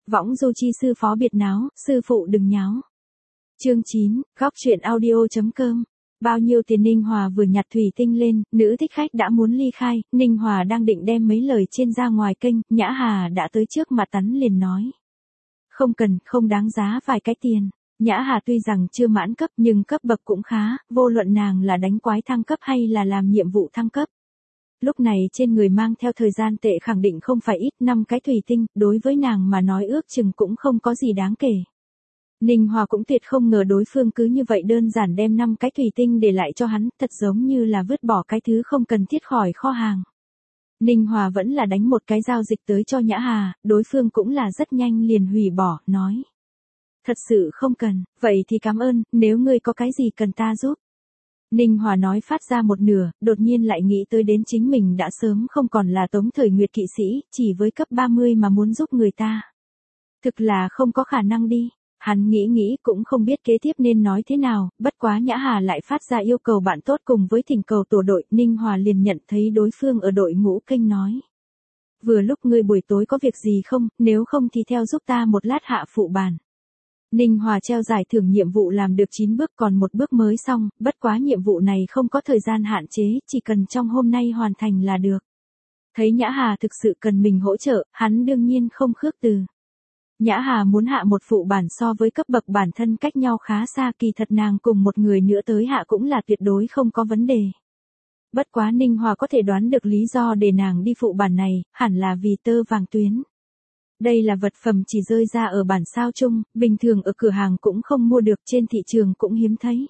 Võng du chi sư phó biệt náo, sư phụ đừng nháo. Chương 9, góc truyện audio.com. Bao nhiêu tiền? Ninh Hòa vừa nhặt thủy tinh lên, nữ thích khách đã muốn ly khai, Ninh Hòa đang định đem mấy lời trên ra ngoài kênh, Nhã Hà đã tới trước mặt hắn liền nói. Không cần, không đáng giá vài cái tiền. Nhã Hà tuy rằng chưa mãn cấp nhưng cấp bậc cũng khá, vô luận nàng là đánh quái thăng cấp hay là làm nhiệm vụ thăng cấp. Lúc này trên người mang theo thời gian tệ khẳng định không phải ít, 5 cái thủy tinh, đối với nàng mà nói ước chừng cũng không có gì đáng kể. Ninh Hòa cũng tuyệt không ngờ đối phương cứ như vậy đơn giản đem 5 cái thủy tinh để lại cho hắn, thật giống như là vứt bỏ cái thứ không cần thiết khỏi kho hàng. Ninh Hòa vẫn là đánh một cái giao dịch tới cho Nhã Hà, đối phương cũng là rất nhanh liền hủy bỏ, nói. Thật sự không cần, vậy thì cảm ơn, nếu ngươi có cái gì cần ta giúp. Ninh Hòa nói phát ra một nửa, đột nhiên lại nghĩ tới đến chính mình đã sớm không còn là Tống Thời Nguyệt kỵ sĩ, chỉ với cấp 30 mà muốn giúp người ta. Thực là không có khả năng đi. Hắn nghĩ cũng không biết kế tiếp nên nói thế nào, bất quá Nhã Hà lại phát ra yêu cầu bạn tốt cùng với thỉnh cầu tổ đội, Ninh Hòa liền nhận thấy đối phương ở đội ngũ kênh nói. Vừa lúc ngươi buổi tối có việc gì không, nếu không thì theo giúp ta một lát hạ phụ bàn. Ninh Hòa treo giải thưởng nhiệm vụ làm được 9 bước còn một bước mới xong, bất quá nhiệm vụ này không có thời gian hạn chế, chỉ cần trong hôm nay hoàn thành là được. Thấy Nhã Hà thực sự cần mình hỗ trợ, hắn đương nhiên không khước từ. Nhã Hà muốn hạ một phụ bản so với cấp bậc bản thân cách nhau khá xa, kỳ thật nàng cùng một người nữa tới hạ cũng là tuyệt đối không có vấn đề. Bất quá Ninh Hòa có thể đoán được lý do để nàng đi phụ bản này, hẳn là vì tơ vàng tuyến. Đây là vật phẩm chỉ rơi ra ở bản sao chung, bình thường ở cửa hàng cũng không mua được, trên thị trường cũng hiếm thấy.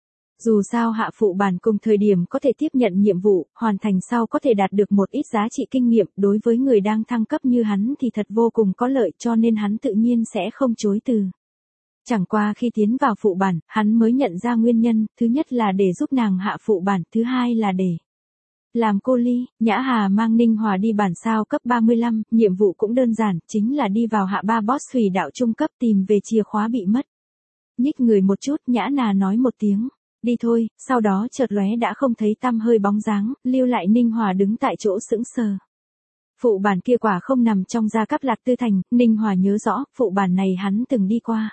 Dù sao hạ phụ bản cùng thời điểm có thể tiếp nhận nhiệm vụ, hoàn thành sau có thể đạt được một ít giá trị kinh nghiệm, đối với người đang thăng cấp như hắn thì thật vô cùng có lợi, cho nên hắn tự nhiên sẽ không chối từ. Chẳng qua khi tiến vào phụ bản, hắn mới nhận ra nguyên nhân, thứ nhất là để giúp nàng hạ phụ bản, thứ hai là để làm cô Ly. Nhã Hà mang Ninh Hòa đi bản sao cấp 35, nhiệm vụ cũng đơn giản, chính là đi vào hạ 3 boss thủy đạo trung cấp tìm về chìa khóa bị mất. Nhích người một chút, Nhã Hà nói một tiếng. Đi thôi, sau đó chợt lóe đã không thấy tăm hơi bóng dáng, lưu lại Ninh Hòa đứng tại chỗ sững sờ. Phụ bản kia quả không nằm trong Gia Cáp Lạc Tư Thành, Ninh Hòa nhớ rõ, phụ bản này hắn từng đi qua.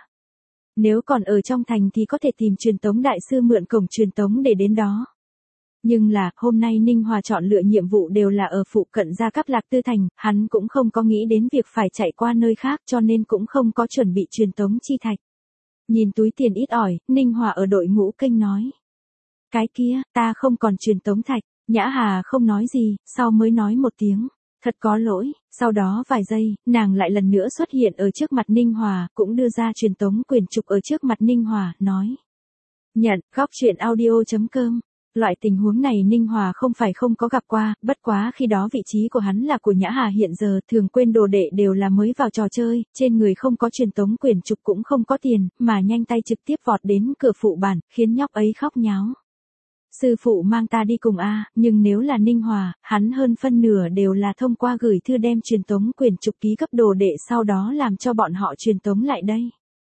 Nếu còn ở trong thành thì có thể tìm truyền tống đại sư mượn cổng truyền tống để đến đó. Nhưng là, hôm nay Ninh Hòa chọn lựa nhiệm vụ đều là ở phụ cận Gia Cáp Lạc Tư Thành, hắn cũng không có nghĩ đến việc phải chạy qua nơi khác cho nên cũng không có chuẩn bị truyền tống chi thạch. Nhìn túi tiền ít ỏi, Ninh Hòa ở đội ngũ kênh nói. Cái kia, ta không còn truyền tống thạch. Nhã Hà không nói gì, sau mới nói một tiếng. Thật có lỗi, sau đó vài giây, nàng lại lần nữa xuất hiện ở trước mặt Ninh Hòa, cũng đưa ra truyền tống quyển trục ở trước mặt Ninh Hòa, nói. Nhận, góc truyện audio.com. Loại tình huống này Ninh Hòa không phải không có gặp qua, bất quá khi đó vị trí của hắn là của Nhã Hà, hiện giờ thường quên đồ đệ đều là mới vào trò chơi, trên người không có truyền tống quyển trục cũng không có tiền, mà nhanh tay trực tiếp vọt đến cửa phụ bản, khiến nhóc ấy khóc nháo. Sư phụ mang ta đi cùng a, nhưng nếu là Ninh Hòa, hắn hơn phân nửa đều là thông qua gửi thư đem truyền tống quyển trục ký cấp đồ đệ sau đó làm cho bọn họ truyền tống lại đây.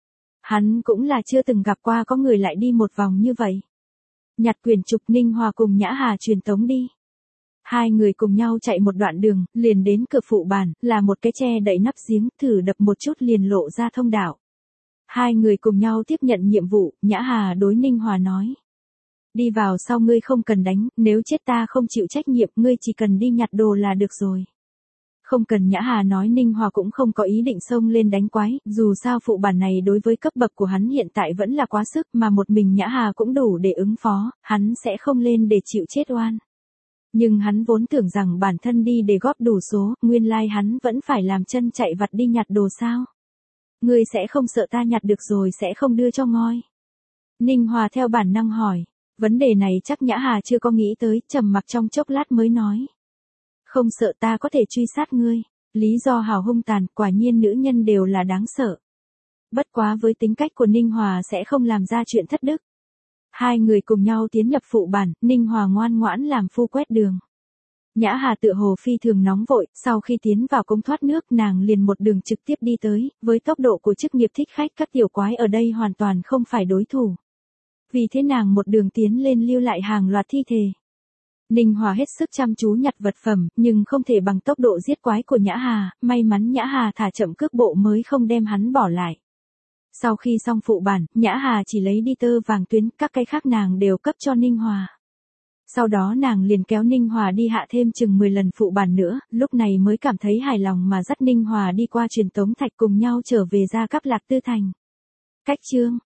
Hắn cũng là chưa từng gặp qua có người lại đi một vòng như vậy. Nhặt quyển trục, Ninh Hòa cùng Nhã Hà truyền tống đi. Hai người cùng nhau chạy một đoạn đường, liền đến cửa phụ bản, là một cái tre đậy nắp giếng, thử đập một chút liền lộ ra thông đạo. Hai người cùng nhau tiếp nhận nhiệm vụ, Nhã Hà đối Ninh Hòa nói. Đi vào sau ngươi không cần đánh, nếu chết ta không chịu trách nhiệm, ngươi chỉ cần đi nhặt đồ là được rồi. Không cần. Nhã Hà nói. Ninh Hòa cũng không có ý định xông lên đánh quái, dù sao phụ bản này đối với cấp bậc của hắn hiện tại vẫn là quá sức, mà một mình Nhã Hà cũng đủ để ứng phó, hắn sẽ không lên để chịu chết oan. Nhưng hắn vốn tưởng rằng bản thân đi để góp đủ số, nguyên lai hắn vẫn phải làm chân chạy vặt đi nhặt đồ sao. Ngươi sẽ không sợ ta nhặt được rồi sẽ không đưa cho ngoi. Ninh Hòa theo bản năng hỏi, vấn đề này chắc Nhã Hà chưa có nghĩ tới, trầm mặc trong chốc lát mới nói. Không sợ, ta có thể truy sát ngươi. Lý do hào hung tàn, quả nhiên nữ nhân đều là đáng sợ. Bất quá với tính cách của Ninh Hòa sẽ không làm ra chuyện thất đức. Hai người cùng nhau tiến nhập phụ bản, Ninh Hòa ngoan ngoãn làm phu quét đường. Nhã Hà tựa hồ phi thường nóng vội, sau khi tiến vào cống thoát nước nàng liền một đường trực tiếp đi tới, với tốc độ của chức nghiệp thích khách các tiểu quái ở đây hoàn toàn không phải đối thủ. Vì thế nàng một đường tiến lên lưu lại hàng loạt thi thể. Ninh Hòa hết sức chăm chú nhặt vật phẩm, nhưng không thể bằng tốc độ giết quái của Nhã Hà, may mắn Nhã Hà thả chậm cước bộ mới không đem hắn bỏ lại. Sau khi xong phụ bản, Nhã Hà chỉ lấy đi tơ vàng tuyến, các cái khác nàng đều cấp cho Ninh Hòa. Sau đó nàng liền kéo Ninh Hòa đi hạ thêm chừng 10 lần phụ bản nữa, lúc này mới cảm thấy hài lòng mà dắt Ninh Hòa đi qua truyền tống thạch cùng nhau trở về Gia Cáp Lạc Tư Thành. Cách chương